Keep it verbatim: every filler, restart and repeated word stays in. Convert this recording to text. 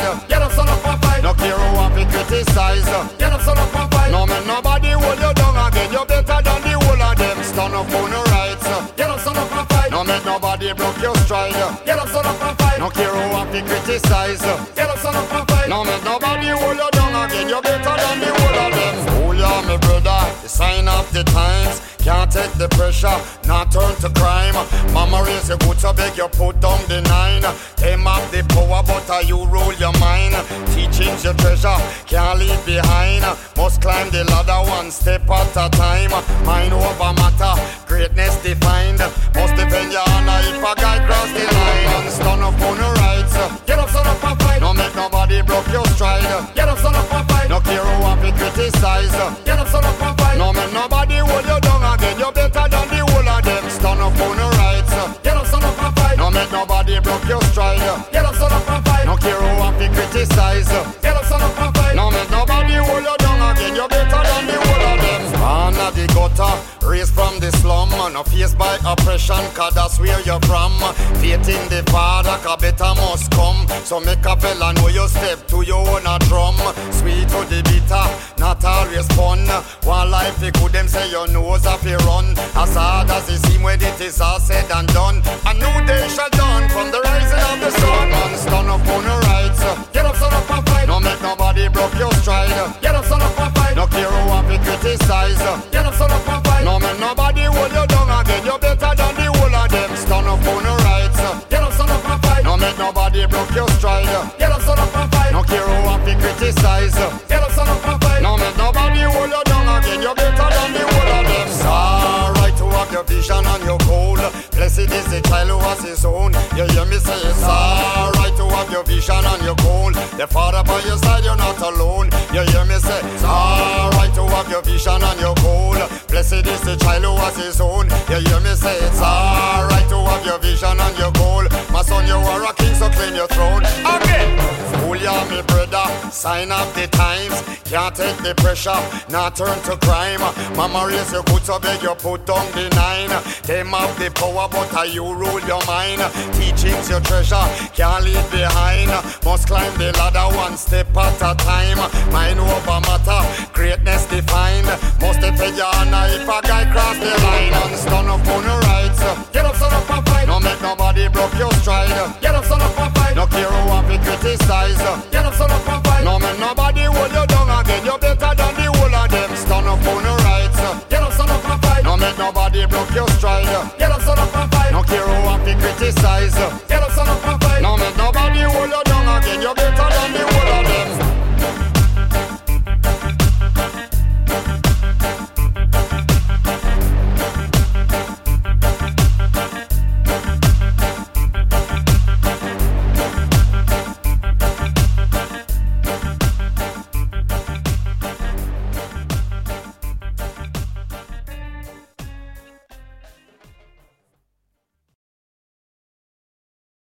Get up, son of a fight. No care who want to criticize. Get up, son of a fight. No make nobody hold you down again. You better than the whole of them. Stand up on the rights. Get up, son of a fight. No make nobody broke your stride. Get up, son of a fight. No care who want to criticize. Get up, son of a fight. No make nobody hold you down again. You better than the whole of them. Oh yeah, my brother, the sign of the times. Can't take the pressure, not turn to crime. Mama raise you good, so beg you put down the nine. Them have the power, but uh, you rule your mind. Teaching's your treasure, can't leave behind. Must climb the ladder one step at a time. Mind over matter, greatness defined. Must defend your honor if a guy cross the line. And stand up on the rights. Get up, son of a fight. No make nobody broke your stride. Get up, son of a fight. No care who want to criticize. Get up, son of a fight. No make nobody hold you down again. You better than the whole of them. Stand up on the rights. Get up, son of a fight. No make nobody broke your stride. Get up, son of a fight. No care who want to criticize. Get up, son of a fight. No make nobody hold you down again. You better than the whole of them. Born at the gutter, raised from the slum. No faced by oppression, cause that's where you're from. Faith in the Father, cause better must come. So make a fella know you step to your own a drum. Sweet to the bitter, not always fun. One life you could them say your nose off your run. As hard as it seem when it is all said and done. A new day shall dawn from the rising of the sun. Man stand up on the rights. Get up, son of a fight. No make nobody broke your stride. Get up, son of a fight. No care who want to criticize. Get up, son of a fight. No make nobody hold you down again. You better than the whole of them. Stand up on the rights. Get up, son of a fight. No make nobody broke your stride. Get up, son of a fight. No care who want to criticize. Get up, son of a fight. No make nobody hold you down again. You better than the whole of them. It's alright to have your vision and your goal. Blessed is the child who has his own. You hear me say it's alright to have your vision and your goal. The Father by your side, you're not alone. You hear me say it's alright to have your vision and your goal. Blessed is the child who has his own. You hear me say it's alright to have your vision and your goal. My son, you are a king, so claim your throne. Amen. Fool ya, me brother, sign of the times. Can't take the pressure, not turn to crime. Mama raise you good, so beg you put down the nine. Them have the power, but uh, you rule your mind. Teaching's your treasure, can't leave behind. Must climb the ladder one step at a time. Mind over matter, greatness defined. Must defend your honor if a guy cross the line. And stand up on the rights. Get up, son of a fight. No make nobody broke your stride. Get up, son of a fight. No care who want to criticize. Get up, son of a fight. No make nobody hold you down again. You better than the whole of them. Stand up on the rights. Get up, son of a fight. No make nobody broke your stride. Get up, son of a fight. No care who want to criticize. Get up, son of a fight.